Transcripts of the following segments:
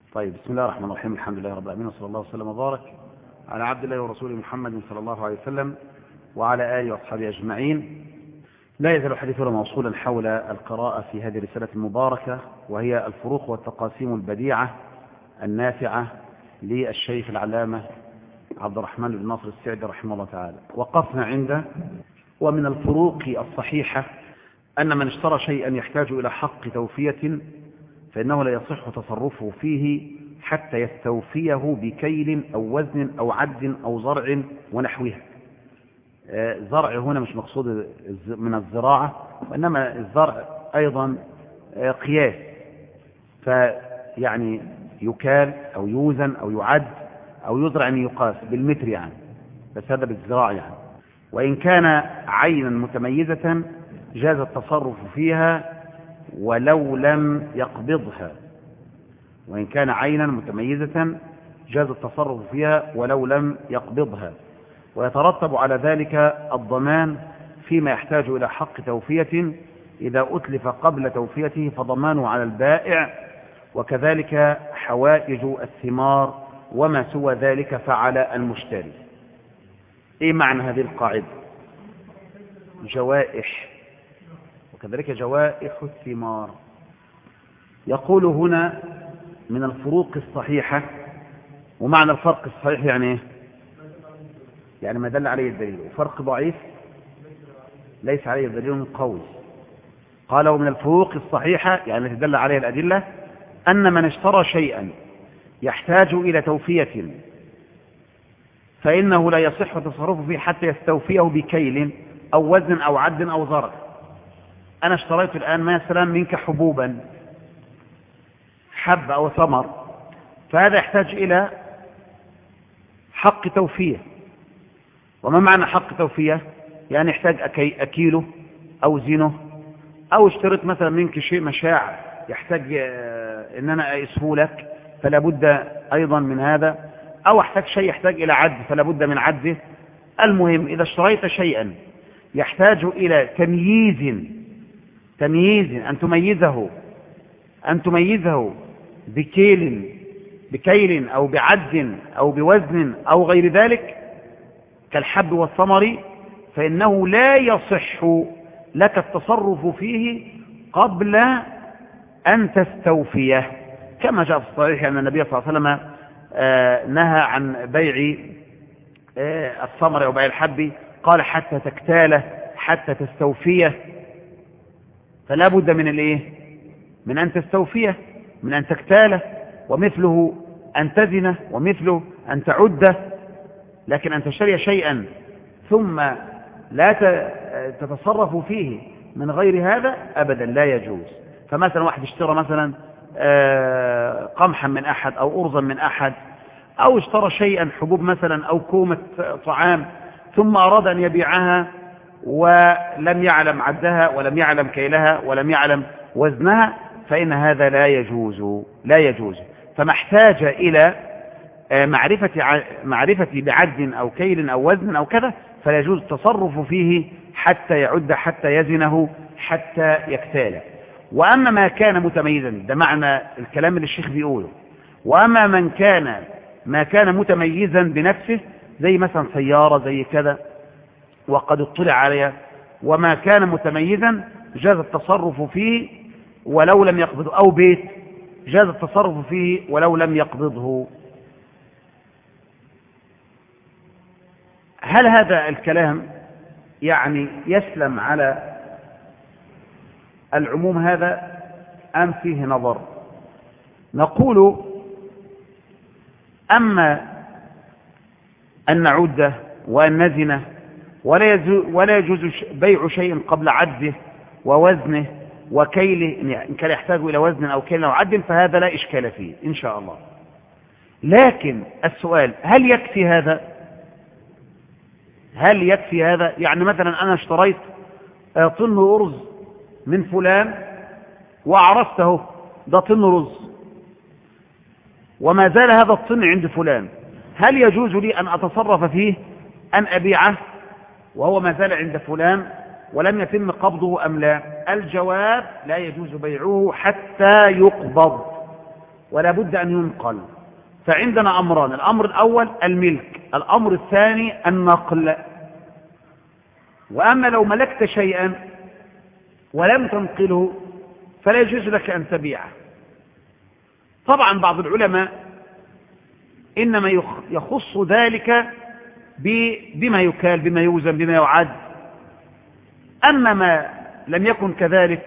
طيب، بسم الله الرحمن الرحيم. الحمد لله رب العالمين، وصلى الله وسلم وبارك على عبد الله ورسوله محمد صلى الله عليه وسلم وعلى آله وأصحابه أجمعين. لا يزال حديثنا موصولا حول القراءة في هذه الرسالة المباركة، وهي الفروق والتقاسيم البديعة النافعة للشيخ العلامة عبد الرحمن بن ناصر السعدي رحمه الله تعالى. وقفنا عند ومن الفروق الصحيحة أن من اشترى شيئا يحتاج إلى حق توفية فإنه لا يصح تصرفه فيه حتى يستوفيه بكيل أو وزن أو عد أو زرع ونحوها. زرع هنا مش مقصود من الزراعة، وإنما الزرع أيضا قياس، فيعني يكال أو يوزن أو يعد أو يزرع أن يقاس بالمتر يعني، بس هذا بالزراع يعني. وإن كان عينا متميزة جاز التصرف فيها ولو لم يقبضها. وإن كان عينا متميزة جاز التصرف فيها ولو لم يقبضها، ويترتب على ذلك الضمان فيما يحتاج إلى حق توفية إذا أتلف قبل توفيته فضمانه على البائع، وكذلك حوائج الثمار وما سوى ذلك فعلى المشتري. إيه معنى هذه القاعدة؟ جوائح، وكذلك جوائح الثمار. يقول هنا من الفروق الصحيحة. ومعنى الفرق الصحيح يعني ايه؟ يعني ما دل عليه الدليل. وفرق ضعيف ليس عليه دليل قوي. قال ومن الفروق الصحيحة يعني التي دل عليها الأدلة أن من اشترى شيئا يحتاج إلى توفية فإنه لا يصح تصرفه فيه حتى يستوفيه بكيل أو وزن أو عد أو زرع. أنا اشتريت الآن مثلا منك حبوبا، حب أو ثمر، فهذا يحتاج إلى حق توفية. وما معنى حق توفية؟ يعني يحتاج أكيله أو زينه، أو اشتريت مثلا منك شيء مشاع يحتاج إن أنا أقيسه لك فلا بد أيضا من هذا، أو احتاج شيء يحتاج إلى عد فلا بد من عده. المهم إذا اشتريت شيئا يحتاج إلى تمييز أن تميزه بكيل أو بعد أو بوزن أو غير ذلك كالحب والثمر، فإنه لا يصح لك التصرف فيه قبل أن تستوفيه، كما جاء في الصحيح أن النبي صلى الله عليه وسلم نهى عن بيع الثمر أو بيع الحب، قال حتى تكتاله حتى تستوفيه. فلا بد من الايه؟ من أن تستوفيه، من أن تكتاله، ومثله أن تزنه، ومثله أن تعده. لكن أن تشتري شيئا ثم لا تتصرف فيه من غير هذا أبدا لا يجوز. فمثلا واحد اشترى مثلا قمحا من أحد أو أرزا من أحد، أو اشترى شيئا حبوب مثلا أو كومة طعام، ثم أراد أن يبيعها ولم يعلم عدها ولم يعلم كيلها ولم يعلم وزنها، فإن هذا لا يجوز. فما احتاج إلى معرفة بعد أو كيل أو وزن أو كذا فلا يجوز التصرف فيه حتى يعد، حتى يزنه، حتى يكتاله. وأما ما كان متميزا، ده معنى الكلام اللي الشيخ بيقوله، وأما ما كان متميزا بنفسه زي مثلا سيارة زي كذا وقد اطلع عليها، وما كان متميزا جاز التصرف فيه ولو لم يقبضه، أو بيت جاز التصرف فيه ولو لم يقبضه. هل هذا الكلام يعني يسلم على العموم هذا أم فيه نظر؟ نقول أما أن نعده وأن نزنه ولا يجوز بيع شيء قبل عده ووزنه وكيله، إن كان يحتاج إلى وزن أو كيل أو عد، فهذا لا إشكال فيه إن شاء الله. لكن السؤال هل يكفي هذا؟ يعني مثلا أنا اشتريت طن أرز من فلان وعرفته ده طن رز، وما زال هذا الطن عند فلان، هل يجوز لي أن أتصرف فيه أن أبيعه وهو ما زال عند فلان ولم يتم قبضه أم لا؟ الجواب لا يجوز بيعه حتى يقبض. ولا بد أن ينقل. فعندنا أمران: الأمر الأول الملك، الأمر الثاني النقل. وأما لو ملكت شيئا ولم تنقله فلا يجوز لك أن تبيعه. طبعا بعض العلماء إنما يخص ذلك بما يكال، بما يوزن، بما يعد. أما ما لم يكن كذلك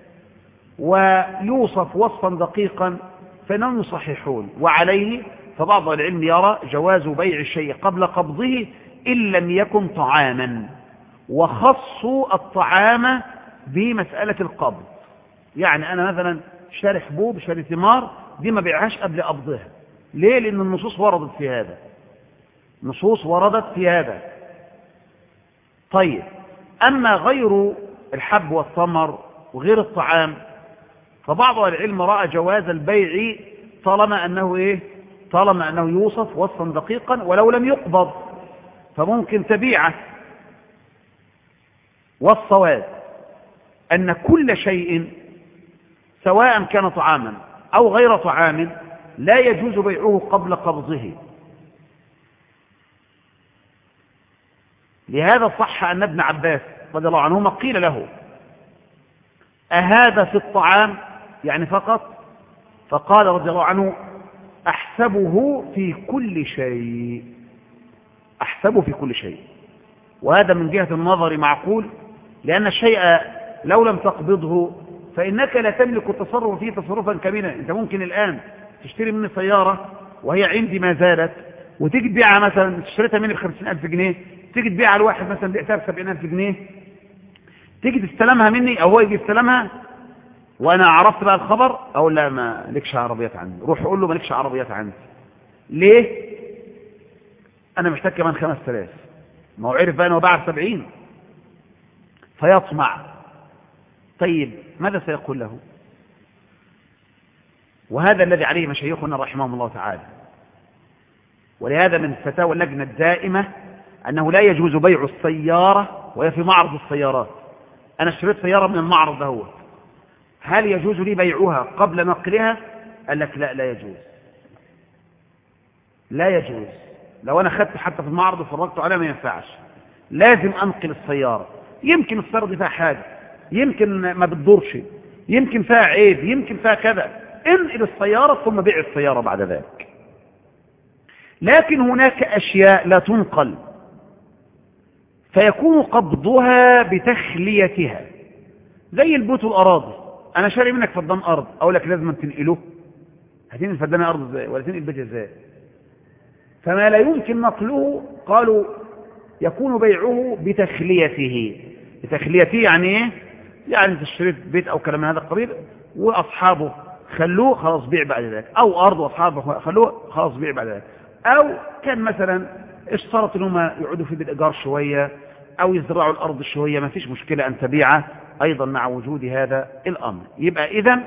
ويوصف وصفا دقيقا فإنهم يصححون. وعليه فبعض العلم يرى جواز بيع الشيء قبل قبضه إن لم يكن طعاما، وخصوا الطعام بمسألة القبض. يعني أنا مثلا شاري حبوب، شاري ثمار، دي ما بيعهاش قبل قبضها. ليه؟ لأن النصوص وردت في هذا، نصوص وردت في هذا. طيب، أما غير الحب والثمر وغير الطعام فبعض العلم رأى جواز البيع طالما أنه يوصف وصفا دقيقا ولو لم يقبض، فممكن تبيعه. والصواب أن كل شيء سواء كان طعاما أو غير طعام لا يجوز بيعه قبل قبضه. لهذا صح أن ابن عباس رضي الله عنهما قيل له: أهذا في الطعام يعني فقط؟ فقال رضي الله عنه: أحسبه في كل شيء، أحسبه في كل شيء. وهذا من جهة النظر معقول، لأن الشيء لو لم تقبضه فإنك لا تملك التصرف فيه تصرفا كاملا. أنت ممكن الآن تشتري مني سيارة وهي عندي ما زالت، وتيجي تبيعها مثلا، اشتريتها مني ب50,000 جنيه، تيجي تبيعها لواحد مثلا بعتها ب70,000 جنيه، تيجي تستلمها مني أو هو يجي يستلمها وأنا عرفت بقى الخبر، أقول لا ما لكش عربيات عندي. روح أقول له ما لكش عربيات عندي. ليه؟ أنا محتاج كمان 5,000. ما هو عرف بقى أنه باع 70 فيطمع. طيب ماذا سيقول له؟ وهذا الذي عليه مشايخنا رحمهم الله تعالى. ولهذا من فتاوى اللجنة الدائمة أنه لا يجوز بيع السيارة وهي في معرض السيارات. أنا اشتريت سيارة من المعرض ده، هل يجوز لي بيعها قبل نقلها؟ قال لك لا، لا يجوز، لا يجوز. لو أنا خدت حتى في المعرض وفرجت عليها ما ينفعش، لازم أنقل السيارة. يمكن السيارة دي فيها حاجة، يمكن ما بتدورش، يمكن فيها عيب، يمكن فيها كذا. انقل السيارة ثم بيع السيارة بعد ذلك. لكن هناك أشياء لا تنقل فيكون قبضها بتخليتها، زي البيوت والأراضي. أنا شاري منك فدان أرض، أقول لك لازم تنقله. هتنقل فدان أرض ازاي؟ ولا تنقل بيت ازاي؟ فما لا يمكن نقله قالوا يكون بيعه بتخليته. بتخليته يعني ايه؟ يعني انت اشتريت بيت او كلام من هذا القبيل واصحابه خلوه، خلاص بيع بعد ذلك. او ارض واصحابه خلوه، خلاص بيع بعد ذلك. او كان مثلا اشترط انهم يقعدوا في بالايجار شويه او يزرعوا الارض شويه، ما فيش مشكله ان تبيعه ايضا مع وجود هذا الامر. يبقى اذا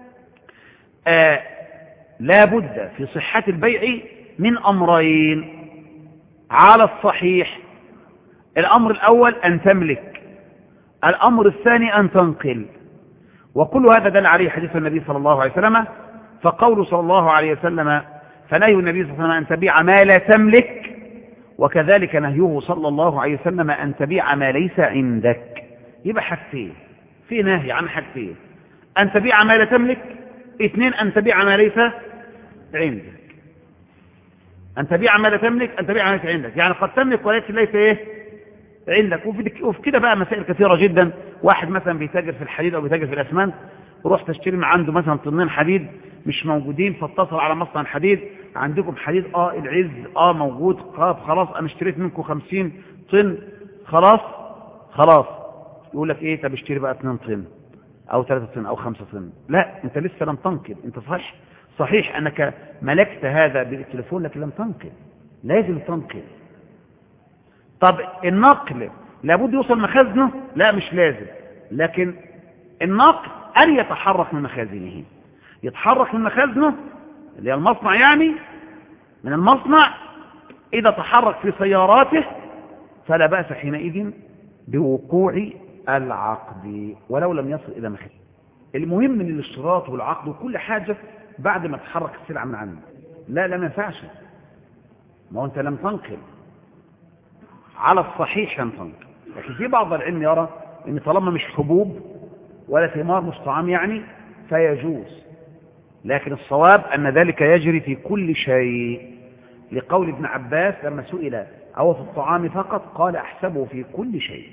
لا بد في صحه البيع من امرين على الصحيح. الامر الاول ان تملك، الامر الثاني ان تنقل. وكل هذا دل عليه حديث النبي صلى الله عليه وسلم. فقوله صلى الله عليه وسلم فنهي النبي صلى الله عليه وسلم ان تبيع ما لا تملك، وكذلك نهيه صلى الله عليه وسلم ان تبيع ما ليس عندك. يبقى حاجتين، في نهي عن حاجتين: ان تبيع ما لا تملك، اثنين ان تبيع ما ليس عندك. ان تبيع ما لا تملك، ان تبيع ما ليس عندك، يعني قد تملك ولكن ليس ايه عندك. وفي كده بقى مسائل كثيرة جدا. واحد مثلا بيتاجر في الحديد او بيتاجر في الاسمنت، روح تشتري من عنده مثلا طنين حديد مش موجودين، فاتصل على مصنع حديد: عندكم حديد؟ العز موجود. خلاص انا اشتريت منكم 50 طن، خلاص. يقول لك ايه؟ طب اشتري بقى 2 طن او 3 طن او 5 طن. لا، انت لسه لم تنقل. انت صحيح انك ملكت هذا بالتليفون لكن لم تنقل، لازم تنقل. طب النقل لابد يوصل مخازنه؟ لا مش لازم، لكن النقل أن يتحرك من مخازنه، يتحرك من مخازنه اللي هي المصنع، يعني من المصنع. إذا تحرك في سياراته فلا بأس حينئذ بوقوع العقد ولو لم يصل إلى مخازنه. المهم من الاشتراط والعقد وكل حاجة بعد ما تحرك السلعة من عنده. لا ما ينفعش، ما هو أنت لم تنقل على الصحيح، لم تنقل. لكن في بعض العلم يرى أن طالما مش حبوب ولا ثمار مش طعام يعني فيجوز، لكن الصواب أن ذلك يجري في كل شيء، لقول ابن عباس لما سئل أو في الطعام فقط قال أحسبه في كل شيء.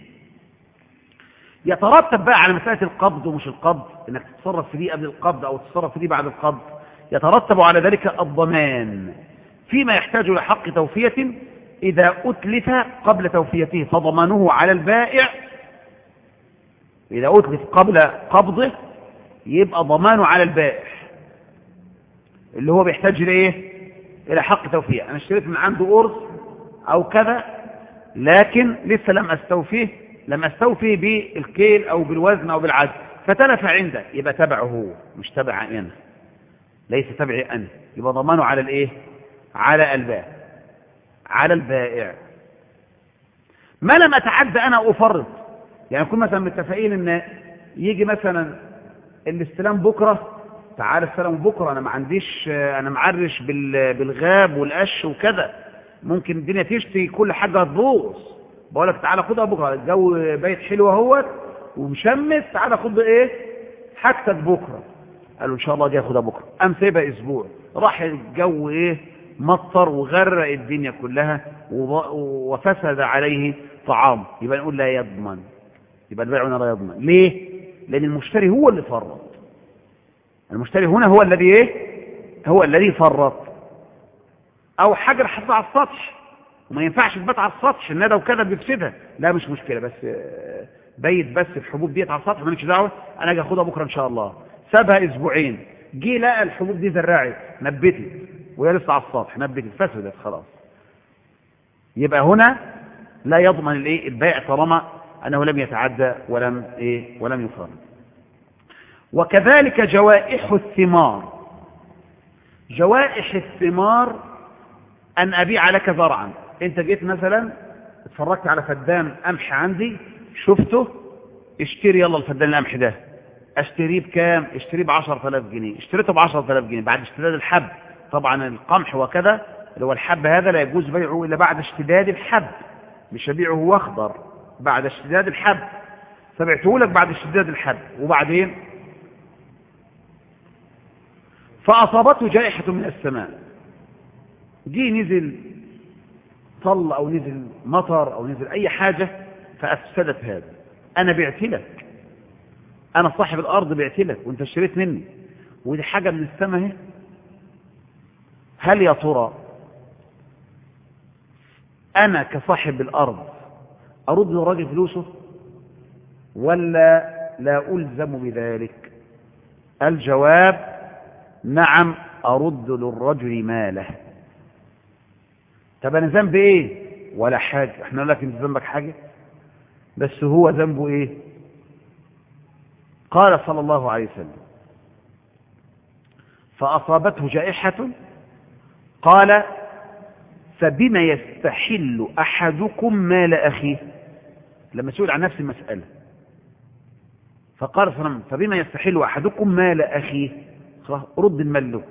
يترتب بقى على مسألة القبض ومش القبض، انك تتصرف في دي قبل القبض او تتصرف في دي بعد القبض، يترتب على ذلك الضمان فيما يحتاج لحق توفية إذا أتلف قبل توفيته، فضمانه على البائع. إذا أتلف قبل قبضه يبقى ضمانه على البائع اللي هو بيحتاج لإيه؟ إلى حق توفية. أنا اشتريت من عنده قرص أو كذا لكن لسه لم أستوفي بالكيل أو بالوزن أو بالعدد، فتلف عنده، يبقى تبعه هو مش تبع أنا، ليس تبعي أنا، يبقى ضمانه على الإيه؟ على البائع. ما لم أتعدى أنا أفرط، يعني نكون مثلا متفقين إن يجي مثلا الاستلام بكرة، تعال السلام بكرة، أنا ما عنديش، أنا معرش بالغاب والقش وكذا، ممكن الدنيا تشتي كل حاجة هتبوظ، بقول لك تعالى خدها بكرة، الجو بيت حلو اهوت ومشمس، تعالى خد ايه حاجتك بكرة. قالوا ان شاء الله دي هاخدها بكرة، قام سيبها اسبوع، راح الجو ايه مطر وغرق الدنيا كلها وفسد عليه طعام، يبقى نقول لا يضمن، يبقى البائع هنا لا يضمن. ليه؟ لان المشتري هو اللي فرط، المشتري هنا هو الذي ايه؟ هو الذي فرط. او حجر حطها على السطح وما ينفعش تبات على السطح، الندى وكذا بيفسدها، لا مش مشكله، بس بيت بس الحبوب ديت على السطح، مالكش دعوه، انا اجي اخدها بكره ان شاء الله. سابها اسبوعين، جه لقى الحبوب دي زرعت نبتت وهي لسه على السطح، نبتت فسدت خلاص، يبقى هنا لا يضمن الايه البائع طالما انه لم يتعدى ولم يفرط. وكذلك جوائح الثمار، جوائح الثمار أن أبيع لك زرعا، أنت جيت مثلا اتفرجت على فدان قمح عندي شفته، اشتري يلا الفدان القمح ده، اشتريه بكام؟ اشتريه ب10,000 جنيه، اشتريته ب10,000 جنيه بعد اشتداد الحب، طبعا القمح وكذا اللي هو الحب هذا لا يجوز بيعه إلا بعد اشتداد الحب، مش هبيعه هو أخضر، بعد اشتداد الحب، فبعته لك بعد اشتداد الحب، وبعدين فأصابته جائحة من السماء، جي نزل طل أو نزل مطر أو نزل أي حاجة فأفسدت هذا، أنا بعت لك، أنا صاحب الأرض بعت لك وأنت اشتريت مني، ودي حاجة من السماء اهي، هل يا ترى أنا كصاحب الأرض أرد للراجل فلوسه ولا لا ألزم بذلك؟ الجواب نعم، أرد للرجل ماله. طب أنا ذنبي إيه؟ ولا حاجة، إحنا نقول لك أنت ذنبك حاجة، بس هو ذنبه إيه؟ قال صلى الله عليه وسلم فأصابته جائحة قال فبما يستحل أحدكم مال أخيه، لما سئل عن نفس المسألة فقال صلى الله عليه وسلم فبما يستحل أحدكم مال أخيه، رد المال له،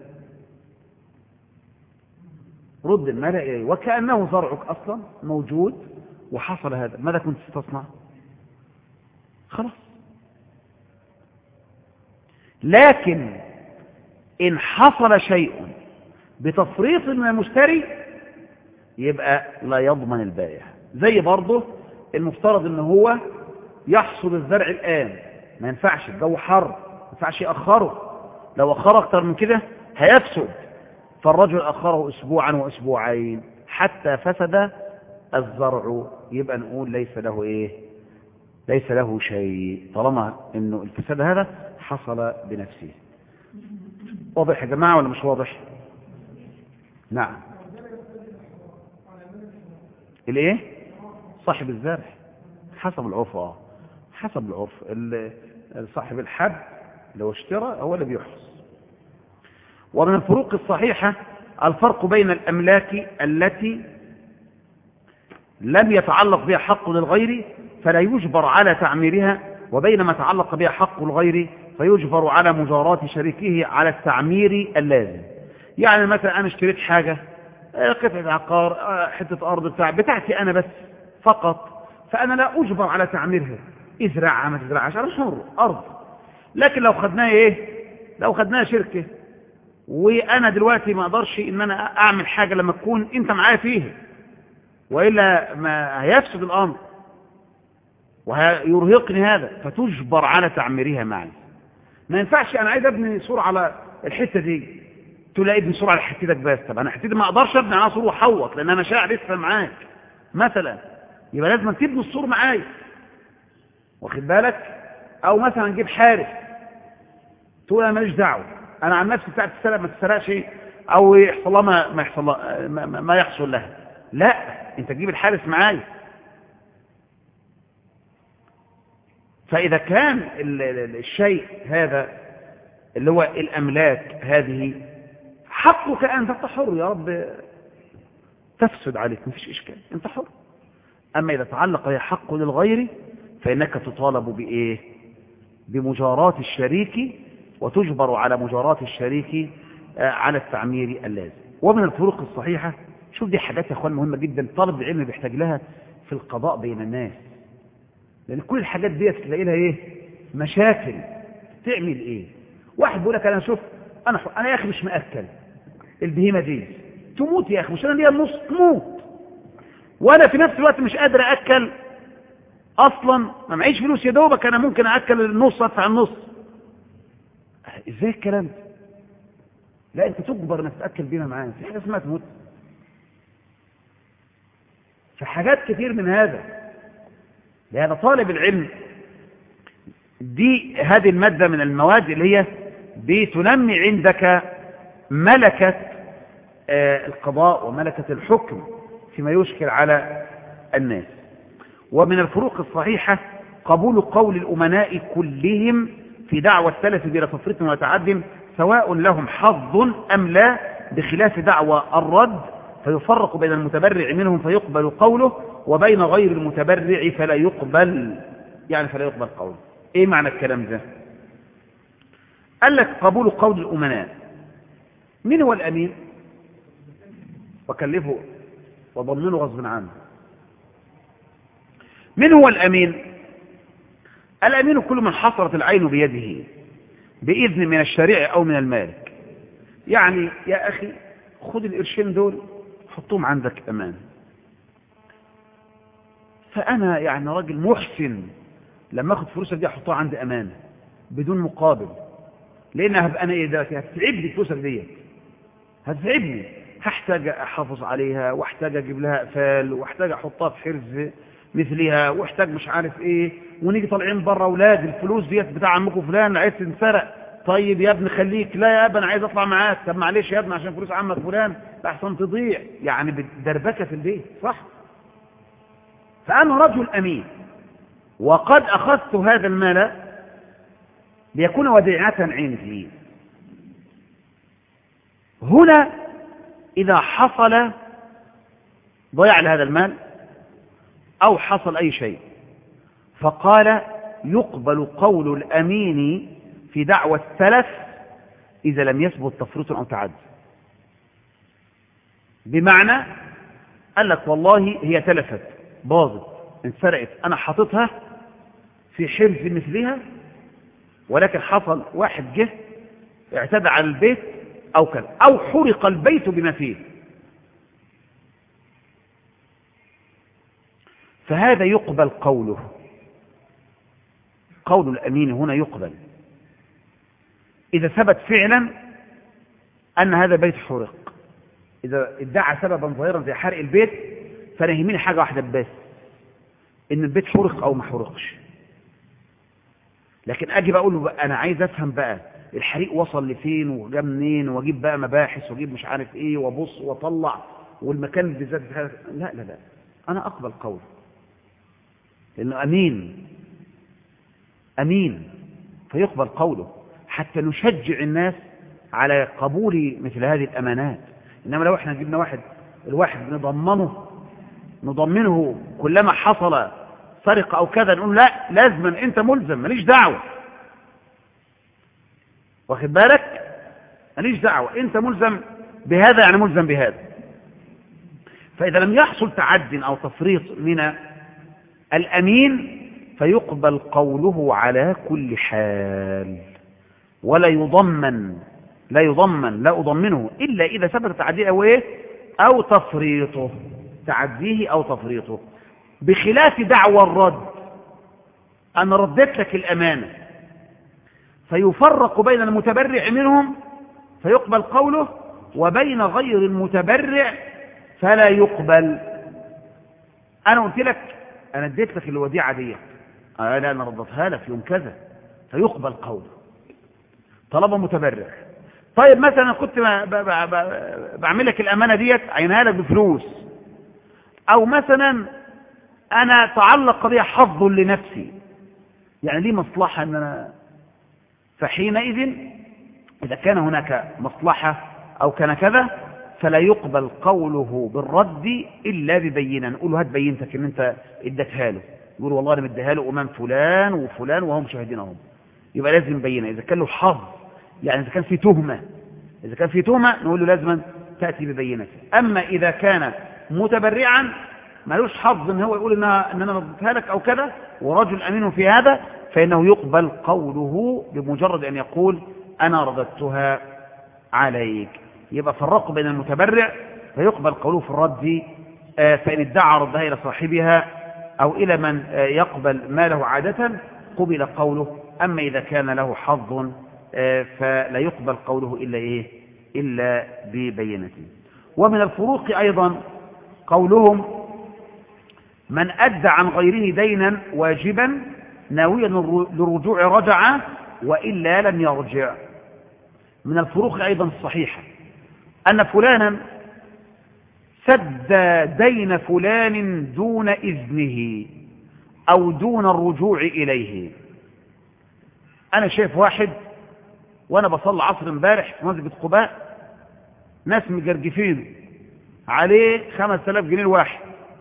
رد المال إليه، وكأنه زرعك أصلا موجود وحصل هذا، ماذا كنت تصنع؟ خلاص. لكن إن حصل شيء بتفريط من المشتري يبقى لا يضمن البائع. زي برضه المفترض ان هو يحصد الزرع الآن، ما ينفعش، الجو حر، ما ينفعش يأخره، لو أخره أكتر من كده هيفسد، فالرجل أخره أسبوعا وأسبوعين حتى فسد الزرع، يبقى نقول ليس له إيه؟ ليس له شيء، طالما إنه الفساد هذا حصل بنفسه. واضح يا جماعة ولا مش واضح؟ نعم. الايه؟ صاحب الزرع حسب العرف، حسب العرف، صاحب الحب لو اشترى هو اللي بيحرص. ومن الفروق الصحيحة الفرق بين الأملاك التي لم يتعلق بها حق للغير فلا يجبر على تعميرها، وبين ما تعلق بها حق الغير فيجبر على مجاراة شريكه على التعمير اللازم. يعني مثلا أنا اشتريت حاجة، قطعة عقار، حتة أرض بتاعتي أنا بس فقط، فأنا لا أجبر على تعميرها، ازرعها ما تزرعهاش، أنا حر أرض. لكن لو خدناها إيه؟ لو خدناها شركة، وأنا دلوقتي ما أقدرش إن أنا أعمل حاجة لما تكون أنت معايا فيها، وإلا ما هيفسد الأمر ويرهقني هذا، فتجبر على تعميرها معي. ما ينفعش أنا عايز أبني سور على الحتة دي، تلاقي ابني سور على حتتك بس. طب أنا حتتي ما أقدرش أبني على سور وحوط، لأن أنا شاعر لسه معاك مثلا، يبقى لازم تبني السور معايا، واخد بالك؟ أو مثلا نجيب حارس، تقول أنا ماليش دعوة، أنا عن نفسي بتاعت السرقة ما تسرقش أو يحصل لها ما يحصل لها. لا، أنت تجيب الحارس معايا. فإذا كان الشيء هذا اللي هو الأملاك هذه حقك أنت حر، يا رب تفسد عليك مفيش إشكال، أنت حر. أما إذا تعلق هي حق للغير فإنك تطالب بإيه؟ بمجاراة الشريك، وتجبر على مجاراة الشريك على التعمير اللازم. ومن الفروق الصحيحة، شوف دي حاجات يا أخوان مهمة جدا، طالب العلم بيحتاج لها في القضاء بين الناس، لأن كل الحاجات دي تلاقي لها إيه؟ مشاكل. تعمل إيه؟ واحد بيقول لك أنا شوف أنا يا أخي مش مأكل البهيمة دي، تموت يا أخي، مش أنا ليا النص تموت، وأنا في نفس الوقت مش قادر أأكل أصلا، ما معيش فلوس يا دوبك أنا ممكن أأكل النص أدفع النص. إزاي الكلام ده؟ لا، أنت تجبر إنك تأكل بينا معانا، في حاجة اسمها تموت. في حاجات كتير من هذا، لهذا طالب العلم دي هذه المادة من المواد اللي هي بتنمي عندك ملكة القضاء وملكة الحكم فيما يشكل على الناس. ومن الفروق الصحيحة قبول قول الأمناء كلهم في دعوى التلف بلا تفريط ولا تعد، سواء لهم حظ أم لا، بخلاف دعوى الرد، فيفرق بين المتبرع منهم فيقبل قوله، وبين غير المتبرع فلا يقبل، يعني فلا يقبل قوله. ايه معنى الكلام ده؟ قال لك قبول قول الأمناء. مين هو الأمين؟ وكلفه وضمنه غصب عنه. من هو الأمين؟ الأمين كل من حصرت العين بيده بإذن من الشريع أو من المالك. يعني يا أخي خذ القرشين دول حطهم عندك أمان، فأنا يعني راجل محسن لما أخذ فلوسك دي أحطها عندي أمانة بدون مقابل، لأن هبقى أنا إيه دلوقتي؟ هتتعبني فلوسك دي، هتتعبني، هحتاج أحافظ عليها، واحتاج أجيب لها أقفال، واحتاج أحطها في حرز مثلها، واحتاج مش عارف إيه، ونيجي طالعين بره أولاد الفلوس ديت بتاع عمكم فلان عايز تنسرق، طيب يا ابني خليك، لا يا ابني أنا عايز أطلع معاك، طب معلش يا ابني عشان فلوس عمك فلان لأحسن تضيع، يعني بدربكة في البيت، صح؟ فأنا رجل أمين، وقد أخذت هذا المال ليكون وديعة عندي. هنا إذا حصل ضياع لهذا المال أو حصل أي شيء، فقال يقبل قول الأمين في دعوى التلف إذا لم يثبت تفريط أو تعدي. بمعنى قال لك والله هي تلفت، باظت، انسرقت، أنا حاططها في حرز مثلها، ولكن حصل واحد جه اعتدى على البيت أو كذا، أو حرق البيت بما فيه، فهذا يقبل قوله. قول الأمين هنا يقبل إذا ثبت فعلا أن هذا بيت حرق. إذا ادعى سببا ظاهرا زي حرق البيت، فأنا يهمني حاجة واحدة بس، إن البيت حرق أو ما حرقش. لكن أجي بقول له بقى أنا عايز أفهم بقى الحريق وصل لفين وجا منين، وأجيب بقى مباحث وأجيب مش عارف إيه وأبص وأطلع والمكان بالذات. لا لا لا، أنا أقبل قول، لأنه أمين، أمين فيقبل قوله حتى نشجع الناس على قبول مثل هذه الأمانات. إنما لو احنا جبنا الواحد نضمنه كلما حصل سرقة أو كذا، نقول لا لازما أنت ملزم، ماليش دعوة، واخد بالك؟ ماليش دعوة، انت ملزم بهذا يعني ملزم بهذا. فإذا لم يحصل تعد أو تفريط من الأمين فيقبل قوله على كل حال، ولا يضمن لا أضمنه إلا إذا ثبت تعديه أو إيه أو تفريطه، تعديه أو تفريطه، بخلاف دعوى الرد. أنا رديت لك الأمانة، فيفرق بين المتبرع منهم فيقبل قوله، وبين غير المتبرع فلا يقبل. أنا قلت لك أنا اديت لك الوديعة دي، لا أنا ردتها لك يوم كذا، فيقبل قوله طالما متبرع. طيب مثلا كنت بعمل لك الأمانة ديت عينها لك بفلوس، أو مثلا أنا تعلق بها حظ لنفسي، يعني لي مصلحة أن أنا، فحينئذ إذا كان هناك مصلحة أو كان كذا فلا يقبل قوله بالرد إلا ببينة. نقول له هات بينتك إن أنت اديتها له، يقول والله أنا مديها له أمام فلان وفلان وهم شاهدينهم، يبقى لازم بينة. إذا كان له حظ، يعني إذا كان في تهمة نقول له لازم تأتي ببينة. أما إذا كان متبرعا ملوش حظ إن هو يقول إن أنا ردتها لك أو كذا ورجل أمين في هذا، فإنه يقبل قوله بمجرد أن يقول أنا رددتها عليك. يبقى فرقوا بين المتبرع فيقبل قوله في الرد، فإن ادعى ردها إلى صاحبها أو إلى من يقبل ماله عادة قبل قوله. أما إذا كان له حظ فلا يقبل قوله إلا ببينة. ومن الفروق أيضا قولهم من أدى عن غيره دينا واجبا ناويا للرجوع رجع وإلا لم يرجع. من الفروق أيضا الصحيحة أن فلانا سد دين فلان دون إذنه أو دون الرجوع إليه. أنا شايف واحد وأنا بصلي عصر امبارح في مسجد قباء، ناس مجرجفين عليه 5000 جنيه الواحد،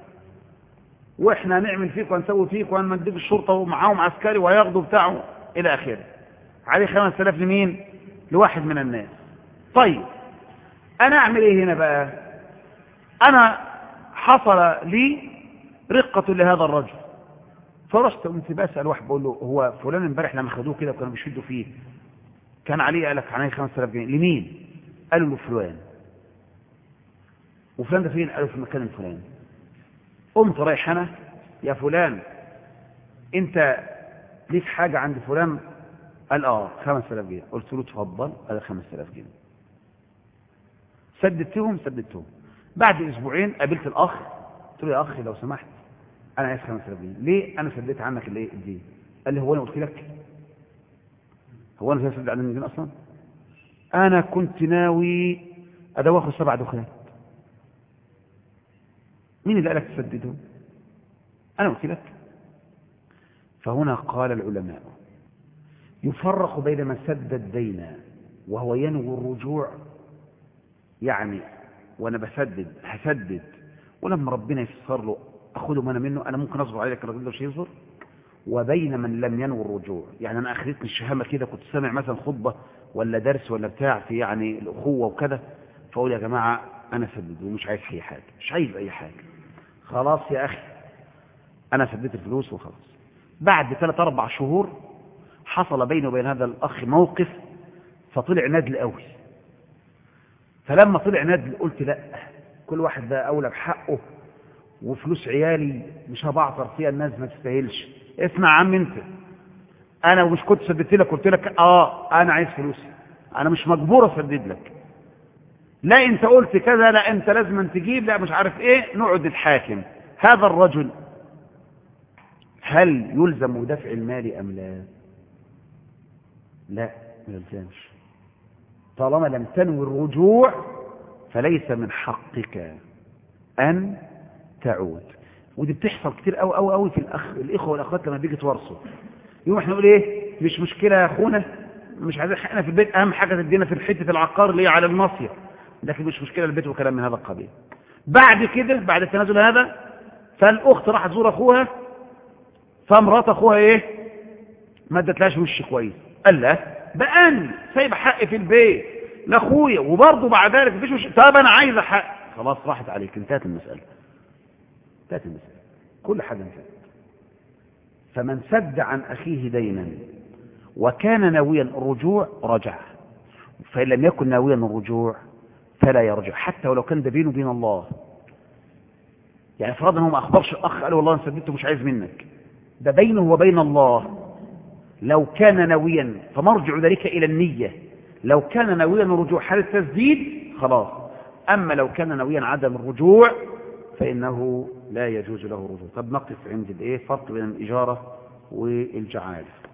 وإحنا هنعمل فيك وهنسوي فيك وهنمديك الشرطة ومعاهم عسكري وهياخدوا بتاعه إلى آخره، عليه 5000 لمين؟ لواحد من الناس. طيب أنا أعمل إيه هنا بقى؟ أنا حصل لي رقة لهذا الرجل، فرحت قمت بسأل واحد بقول له هو فلان امبارح لما خدوه كده وكانوا بيشدوا فيه كان عليه، قال لك عليه 5000 جنيه، لمين؟ قالوا له فلان. وفلان ده فين؟ قالوا في المكان الفلاني. قمت رايح أنا، يا فلان أنت ليك حاجة عند فلان؟ قال 5000 جنيه. قلت له اتفضل. قال 5000 جنيه. سددتهم. بعد أسبوعين قابلت الأخ، قلت له يا أخي لو سمحت أنا عايز 5000 جنيه. ليه؟ أنا سددت عنك دي. قال لي هو أنا قلت لك؟ هو أنا سدد عنك دي أصلا؟ أنا كنت ناوي أدوخ 7 دخلات. مين اللي قالك تسددهم؟ أنا قلت لك. فهنا قال العلماء يفرق بين من سدد الدين وهو ينوي الرجوع، يعني وانا هسدد ولما ربنا يسر له اخذه ما انا منه، انا ممكن اصبر عليك الراجل ده مش يصبر. وبين من لم ينوي الرجوع، يعني انا اخذتني الشهامه كده، كنت سامع مثلا خطبه ولا درس ولا بتاع في يعني الاخوه وكذا، فاقول يا جماعه انا سدد ومش عايز اي حاجه، مش عايز اي حاجه، خلاص يا اخي انا سددت الفلوس وخلاص. بعد 3-4 شهور حصل بيني وبين هذا الأخ موقف فطلع ندل قوي. فلما طلع ندل قلت لا، كل واحد ده أولى بحقه، وفلوس عيالي مش هبعطر فيها، الناس ما تستاهلش. اسمع يا عم انت، انا مش كنت سددت لك؟ قلت لك انا عايز فلوسي، انا مش مجبور اسدد لك. لا انت قلت كذا، لا انت لازم تجيب، لا مش عارف ايه، نقعد الحاكم. هذا الرجل هل يلزم دفع المال ام لا؟ لا ما يلزمش. طالما لم تنوي الرجوع فليس من حقك ان تعود. ودي بتحصل كتير قوي قوي قوي في الاخوه والاخوات لما بيجي تورثوا، يوم احنا نقول ايه مش مشكله يا اخونا، مش عايزين حقنا في البيت، اهم حاجه تدينا في حته العقار اللي هي على الناصيه، لكن مش مشكله البيت وكلام من هذا القبيل. بعد كده بعد التنازل هذا فالاخت راحت تزور اخوها، فمرات اخوها ايه ما ادتلاش وش كويس، قال لا بقى أنا سايب حقي في البيت لاخويا وبرضه بعد ذلك مفيش طب انا عايز حق، خلاص راحت عليك، انتهت المسألة، انتهت المسألة، كل حاجة انتهت. فمن سد عن أخيه دينا وكان ناويا الرجوع رجع، فإن لم يكن ناويا الرجوع فلا يرجع، حتى ولو كان ده بينه وبين الله. يعني فرضا هو ما أخبرش الأخ قال والله أنا سددته مش عايز منك، ده بينه وبين الله. لو كان ناويا فمرجع ذلك إلى النية، لو كان ناويا الرجوع حال التسديد خلاص. أما لو كان ناويا عدم الرجوع فإنه لا يجوز له الرجوع. طب نقف عند الإيه فرق بين الإجارة والجعالة.